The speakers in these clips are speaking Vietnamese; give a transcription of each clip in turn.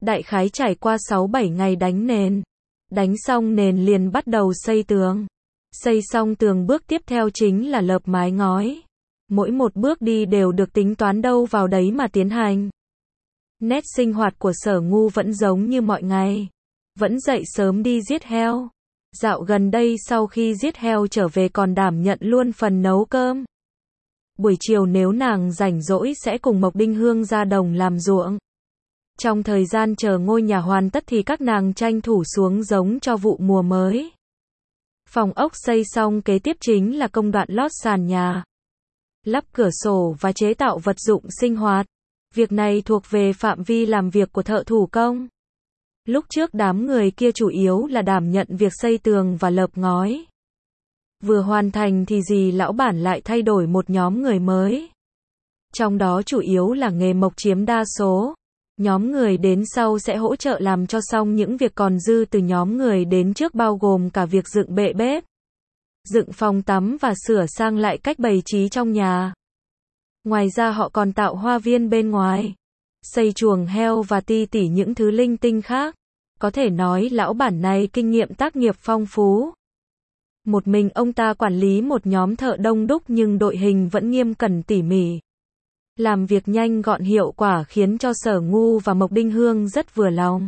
Đại khái trải qua 6-7 ngày đánh nền. Đánh xong nền liền bắt đầu xây tường. Xây xong tường bước tiếp theo chính là lợp mái ngói. Mỗi một bước đi đều được tính toán đâu vào đấy mà tiến hành. Nét sinh hoạt của Sở Ngu vẫn giống như mọi ngày. Vẫn dậy sớm đi giết heo. Dạo gần đây sau khi giết heo trở về còn đảm nhận luôn phần nấu cơm. Buổi chiều nếu nàng rảnh rỗi sẽ cùng Mộc Đinh Hương ra đồng làm ruộng. Trong thời gian chờ ngôi nhà hoàn tất thì các nàng tranh thủ xuống giống cho vụ mùa mới. Phòng ốc xây xong kế tiếp chính là công đoạn lót sàn nhà, lắp cửa sổ và chế tạo vật dụng sinh hoạt. Việc này thuộc về phạm vi làm việc của thợ thủ công. Lúc trước đám người kia chủ yếu là đảm nhận việc xây tường và lợp ngói. Vừa hoàn thành thì dì lão bản lại thay đổi một nhóm người mới. Trong đó chủ yếu là nghề mộc chiếm đa số. Nhóm người đến sau sẽ hỗ trợ làm cho xong những việc còn dư từ nhóm người đến trước, bao gồm cả việc dựng bệ bếp, dựng phòng tắm và sửa sang lại cách bày trí trong nhà. Ngoài ra họ còn tạo hoa viên bên ngoài, xây chuồng heo và ti tỉ những thứ linh tinh khác. Có thể nói lão bản này kinh nghiệm tác nghiệp phong phú. Một mình ông ta quản lý một nhóm thợ đông đúc nhưng đội hình vẫn nghiêm cẩn tỉ mỉ. Làm việc nhanh gọn hiệu quả khiến cho Sở Ngu và Mộc Đinh Hương rất vừa lòng.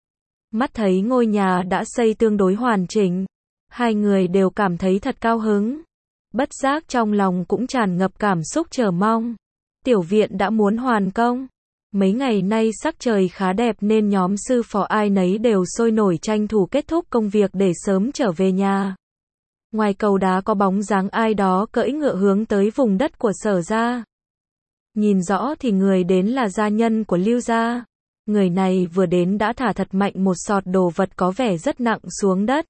Mắt thấy ngôi nhà đã xây tương đối hoàn chỉnh, hai người đều cảm thấy thật cao hứng. Bất giác trong lòng cũng tràn ngập cảm xúc chờ mong. Tiểu viện đã muốn hoàn công. Mấy ngày nay sắc trời khá đẹp nên nhóm sư phó ai nấy đều sôi nổi tranh thủ kết thúc công việc để sớm trở về nhà. Ngoài cầu đá có bóng dáng ai đó cưỡi ngựa hướng tới vùng đất của Sở gia. Nhìn rõ thì người đến là gia nhân của Lưu gia. Người này vừa đến đã thả thật mạnh một sọt đồ vật có vẻ rất nặng xuống đất.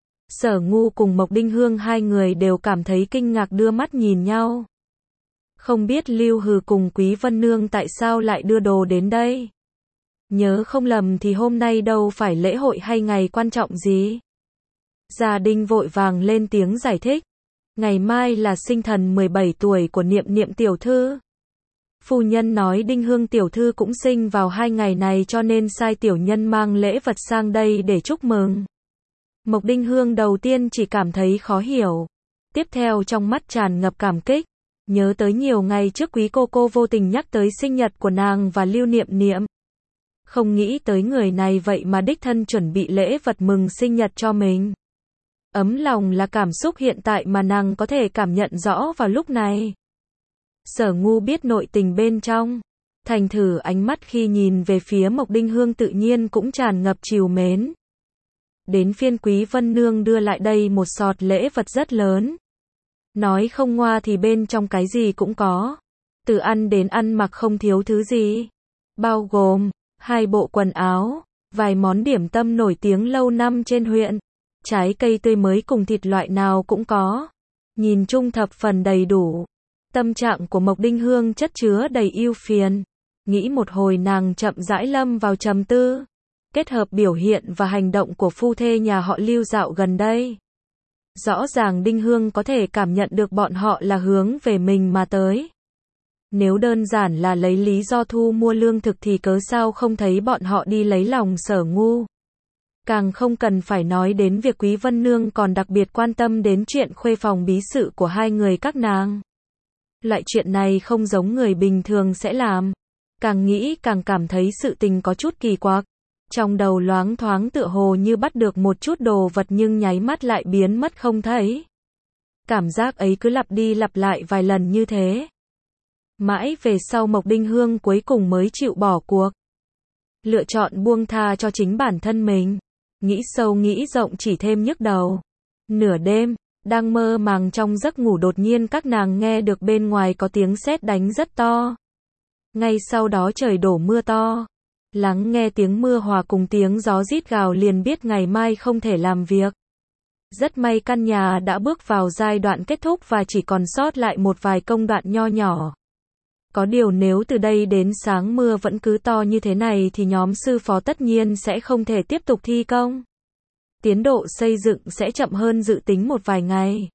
Sở Ngu cùng Mộc Đinh Hương hai người đều cảm thấy kinh ngạc đưa mắt nhìn nhau. Không biết Lưu Hừ cùng Quý Vân Nương tại sao lại đưa đồ đến đây. Nhớ không lầm thì hôm nay đâu phải lễ hội hay ngày quan trọng gì. Gia Đinh vội vàng lên tiếng giải thích. Ngày mai là sinh thần 17 tuổi của Niệm Niệm tiểu thư. Phu nhân nói Đinh Hương tiểu thư cũng sinh vào 2 ngày này cho nên sai tiểu nhân mang lễ vật sang đây để chúc mừng. Mộc Đinh Hương đầu tiên chỉ cảm thấy khó hiểu. Tiếp theo trong mắt tràn ngập cảm kích. Nhớ tới nhiều ngày trước quý cô vô tình nhắc tới sinh nhật của nàng và Lưu Niệm Niệm. Không nghĩ tới người này vậy mà đích thân chuẩn bị lễ vật mừng sinh nhật cho mình. Ấm lòng là cảm xúc hiện tại mà nàng có thể cảm nhận rõ vào lúc này. Sở Ngu biết nội tình bên trong. Thành thử ánh mắt khi nhìn về phía Mộc Đinh Hương tự nhiên cũng tràn ngập trìu mến. Đến phiên Quý Vân Nương đưa lại đây một sọt lễ vật rất lớn. Nói không ngoa thì bên trong cái gì cũng có. Từ ăn đến ăn mặc không thiếu thứ gì. Bao gồm 2 bộ quần áo, vài món điểm tâm nổi tiếng lâu năm trên huyện, trái cây tươi mới cùng thịt loại nào cũng có. Nhìn chung thập phần đầy đủ. Tâm trạng của Mộc Đinh Hương chất chứa đầy ưu phiền. Nghĩ một hồi nàng chậm rãi lâm vào trầm tư. Kết hợp biểu hiện và hành động của phu thê nhà họ Lưu dạo gần đây. Rõ ràng Đinh Hương có thể cảm nhận được bọn họ là hướng về mình mà tới. Nếu đơn giản là lấy lý do thu mua lương thực thì cớ sao không thấy bọn họ đi lấy lòng Sở Ngu. Càng không cần phải nói đến việc Quý Vân Nương còn đặc biệt quan tâm đến chuyện khuê phòng bí sự của hai người các nàng. Loại chuyện này không giống người bình thường sẽ làm. Càng nghĩ càng cảm thấy sự tình có chút kỳ quặc. Trong đầu loáng thoáng tựa hồ như bắt được một chút đồ vật nhưng nháy mắt lại biến mất không thấy. Cảm giác ấy cứ lặp đi lặp lại vài lần như thế. Mãi về sau Mộc Đinh Hương cuối cùng mới chịu bỏ cuộc. Lựa chọn buông tha cho chính bản thân mình. Nghĩ sâu nghĩ rộng chỉ thêm nhức đầu. Nửa đêm, đang mơ màng trong giấc ngủ đột nhiên các nàng nghe được bên ngoài có tiếng sét đánh rất to. Ngay sau đó trời đổ mưa to. Lắng nghe tiếng mưa hòa cùng tiếng gió rít gào liền biết ngày mai không thể làm việc. Rất may căn nhà đã bước vào giai đoạn kết thúc và chỉ còn sót lại một vài công đoạn nho nhỏ. Có điều nếu từ đây đến sáng mưa vẫn cứ to như thế này thì nhóm sư phó tất nhiên sẽ không thể tiếp tục thi công. Tiến độ xây dựng sẽ chậm hơn dự tính một vài ngày.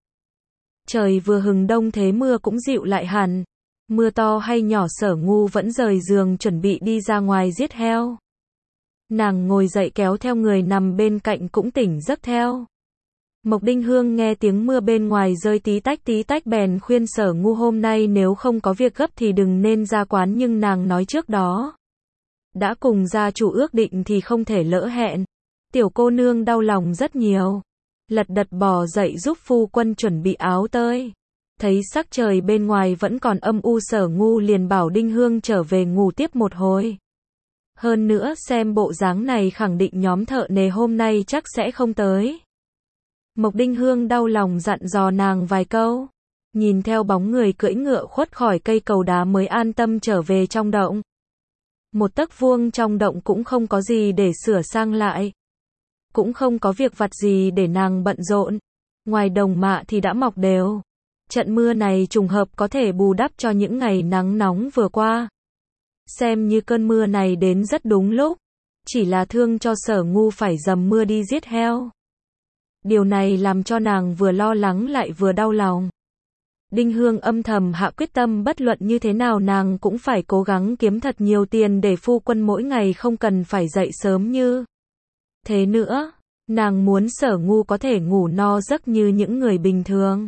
Trời vừa hừng đông thế mưa cũng dịu lại hẳn. Mưa to hay nhỏ Sở Ngu vẫn rời giường chuẩn bị đi ra ngoài giết heo. Nàng ngồi dậy kéo theo người nằm bên cạnh cũng tỉnh giấc theo. Mộc Đinh Hương nghe tiếng mưa bên ngoài rơi tí tách bèn khuyên Sở Ngu hôm nay nếu không có việc gấp thì đừng nên ra quán, nhưng nàng nói trước đó đã cùng gia chủ ước định thì không thể lỡ hẹn. Tiểu cô nương đau lòng rất nhiều, lật đật bò dậy giúp phu quân chuẩn bị áo tơi. Thấy sắc trời bên ngoài vẫn còn âm u, Sở Ngu liền bảo Đinh Hương trở về ngủ tiếp một hồi. Hơn nữa xem bộ dáng này khẳng định nhóm thợ nề hôm nay chắc sẽ không tới. Mộc Đinh Hương đau lòng dặn dò nàng vài câu, nhìn theo bóng người cưỡi ngựa khuất khỏi cây cầu đá mới an tâm trở về trong động. Một tấc vuông trong động cũng không có gì để sửa sang lại, cũng không có việc vặt gì để nàng bận rộn. Ngoài đồng mạ thì đã mọc đều. Trận mưa này trùng hợp có thể bù đắp cho những ngày nắng nóng vừa qua. Xem như cơn mưa này đến rất đúng lúc, chỉ là thương cho Sở Ngu phải dầm mưa đi giết heo. Điều này làm cho nàng vừa lo lắng lại vừa đau lòng. Đinh Hương âm thầm hạ quyết tâm bất luận như thế nào nàng cũng phải cố gắng kiếm thật nhiều tiền để phu quân mỗi ngày không cần phải dậy sớm như thế nữa. Nàng muốn Sở Ngu có thể ngủ no giấc như những người bình thường.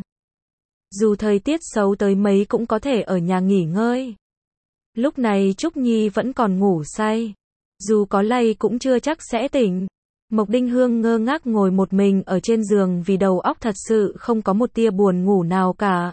Dù thời tiết xấu tới mấy cũng có thể ở nhà nghỉ ngơi. Lúc này Trúc Nhi vẫn còn ngủ say. Dù có lay cũng chưa chắc sẽ tỉnh. Mộc Đinh Hương ngơ ngác ngồi một mình ở trên giường vì đầu óc thật sự không có một tia buồn ngủ nào cả.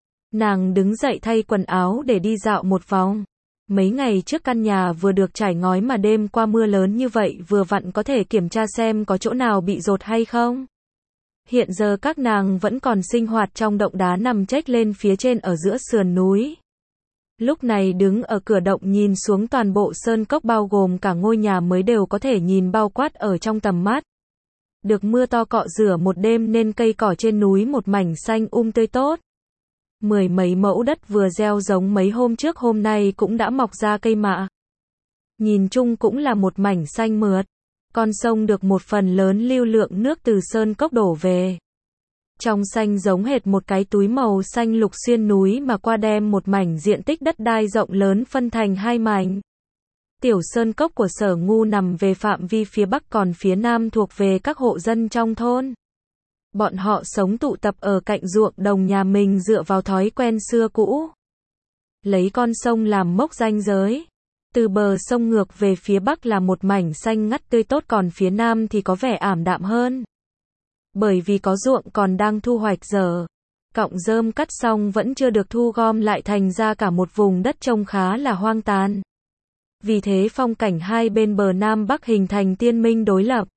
Nàng đứng dậy thay quần áo để đi dạo một vòng. Mấy ngày trước căn nhà vừa được trải ngói mà đêm qua mưa lớn như vậy vừa vặn có thể kiểm tra xem có chỗ nào bị dột hay không. Hiện giờ các nàng vẫn còn sinh hoạt trong động đá nằm chếch lên phía trên ở giữa sườn núi. Lúc này đứng ở cửa động nhìn xuống toàn bộ sơn cốc bao gồm cả ngôi nhà mới đều có thể nhìn bao quát ở trong tầm mắt. Được mưa to cọ rửa một đêm nên cây cỏ trên núi một mảnh xanh tươi tốt. Mười mấy mẫu đất vừa gieo giống mấy hôm trước hôm nay cũng đã mọc ra cây mạ. Nhìn chung cũng là một mảnh xanh mượt. Con sông được một phần lớn lưu lượng nước từ sơn cốc đổ về. Trong xanh giống hệt một cái túi màu xanh lục xuyên núi mà qua đem một mảnh diện tích đất đai rộng lớn phân thành hai mảnh. Tiểu sơn cốc của Sở Ngu nằm về phạm vi phía bắc còn phía nam thuộc về các hộ dân trong thôn. Bọn họ sống tụ tập ở cạnh ruộng đồng nhà mình dựa vào thói quen xưa cũ. Lấy con sông làm mốc ranh giới. Từ bờ sông ngược về phía bắc là một mảnh xanh ngắt tươi tốt còn phía nam thì có vẻ ảm đạm hơn. Bởi vì có ruộng còn đang thu hoạch dở. Cọng rơm cắt xong vẫn chưa được thu gom lại thành ra cả một vùng đất trông khá là hoang tàn. Vì thế phong cảnh hai bên bờ Nam Bắc hình thành tiên minh đối lập.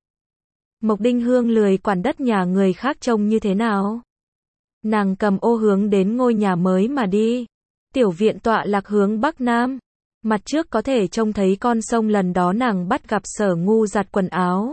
Mộc Đinh Hương lười quản đất nhà người khác trông như thế nào. Nàng cầm ô hướng đến ngôi nhà mới mà đi. Tiểu viện tọa lạc hướng Bắc Nam. Mặt trước có thể trông thấy con sông lần đó nàng bắt gặp Sở Ngu giặt quần áo.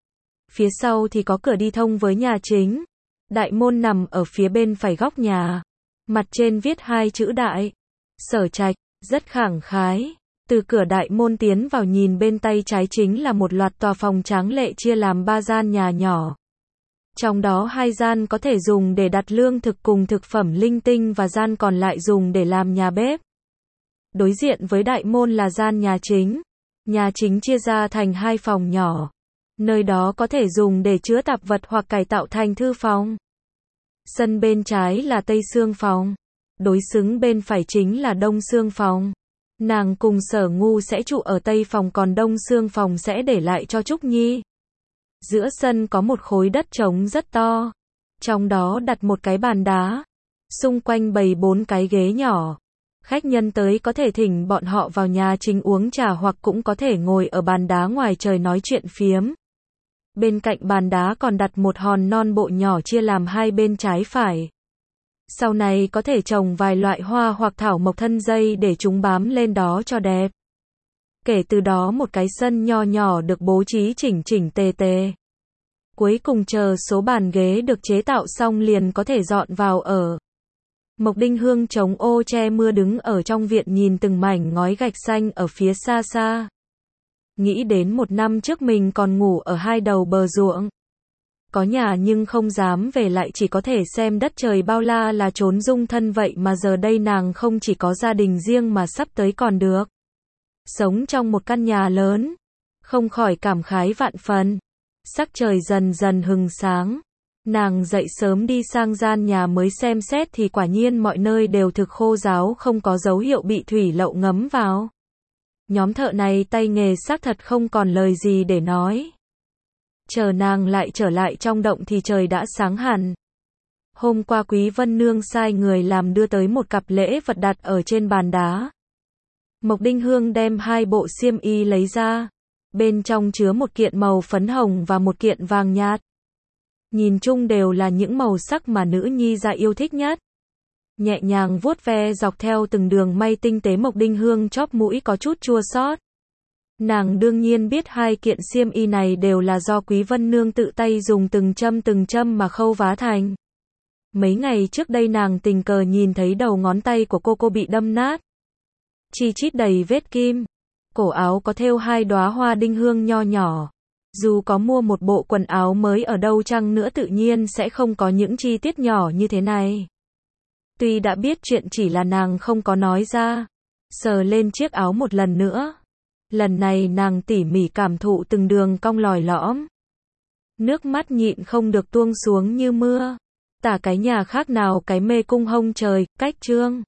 Phía sau thì có cửa đi thông với nhà chính. Đại môn nằm ở phía bên phải góc nhà. Mặt trên viết hai chữ Đại Sở Trạch, rất khẳng khái. Từ cửa đại môn tiến vào nhìn bên tay trái chính là một loạt tòa phòng tráng lệ chia làm 3 gian nhà nhỏ. Trong đó 2 gian có thể dùng để đặt lương thực cùng thực phẩm linh tinh và gian còn lại dùng để làm nhà bếp. Đối diện với đại môn là gian nhà chính. Nhà chính chia ra thành 2 phòng nhỏ. Nơi đó có thể dùng để chứa tạp vật hoặc cải tạo thành thư phòng. Sân bên trái là Tây Xương phòng. Đối xứng bên phải chính là Đông Xương phòng. Nàng cùng Sở Ngu sẽ trụ ở Tây phòng còn Đông Xương phòng sẽ để lại cho Trúc Nhi. Giữa sân có một khối đất trống rất to. Trong đó đặt một cái bàn đá. Xung quanh bày 4 cái ghế nhỏ. Khách nhân tới có thể thỉnh bọn họ vào nhà chính uống trà hoặc cũng có thể ngồi ở bàn đá ngoài trời nói chuyện phiếm. Bên cạnh bàn đá còn đặt một hòn non bộ nhỏ chia làm hai bên trái phải. Sau này có thể trồng vài loại hoa hoặc thảo mộc thân dây để chúng bám lên đó cho đẹp. Kể từ đó một cái sân nho nhỏ được bố trí chỉnh chỉnh tề tề. Cuối cùng chờ số bàn ghế được chế tạo xong liền có thể dọn vào ở. Mộc Đinh Hương chống ô che mưa đứng ở trong viện nhìn từng mảnh ngói gạch xanh ở phía xa xa. Nghĩ đến một năm trước mình còn ngủ ở hai đầu bờ ruộng. Có nhà nhưng không dám về lại chỉ có thể xem đất trời bao la là trốn dung thân vậy mà giờ đây nàng không chỉ có gia đình riêng mà sắp tới còn được sống trong một căn nhà lớn. không khỏi cảm khái vạn phần. Sắc trời dần dần hừng sáng. Nàng dậy sớm đi sang gian nhà mới xem xét thì quả nhiên mọi nơi đều thực khô ráo, không có dấu hiệu bị thủy lậu ngấm vào. Nhóm thợ này tay nghề xác thật không còn lời gì để nói. Chờ nàng lại trở lại trong động thì trời đã sáng hẳn. Hôm qua Quý Vân Nương sai người làm đưa tới một cặp lễ vật đặt ở trên bàn đá. Mộc Đinh Hương đem 2 bộ xiêm y lấy ra. Bên trong chứa một kiện màu phấn hồng và một kiện vàng nhạt. Nhìn chung đều là những màu sắc mà nữ nhi gia yêu thích nhất. Nhẹ nhàng vuốt ve dọc theo từng đường may tinh tế, Mộc Đinh Hương chóp mũi có chút chua xót. Nàng đương nhiên biết 2 kiện xiêm y này đều là do Quý Vân Nương tự tay dùng từng châm mà khâu vá thành. Mấy ngày trước đây nàng tình cờ nhìn thấy đầu ngón tay của cô bị đâm nát. Chi chít đầy vết kim. Cổ áo có thêu 2 đóa hoa đinh hương nho nhỏ. Dù có mua một bộ quần áo mới ở đâu chăng nữa tự nhiên sẽ không có những chi tiết nhỏ như thế này. Tuy đã biết chuyện, chỉ là nàng không có nói ra. Sờ lên chiếc áo một lần nữa. Lần này nàng tỉ mỉ cảm thụ từng đường cong lòi lõm. Nước mắt nhịn không được tuông xuống như mưa. Tả cái nhà khác nào cái mê cung hông trời, cách trương.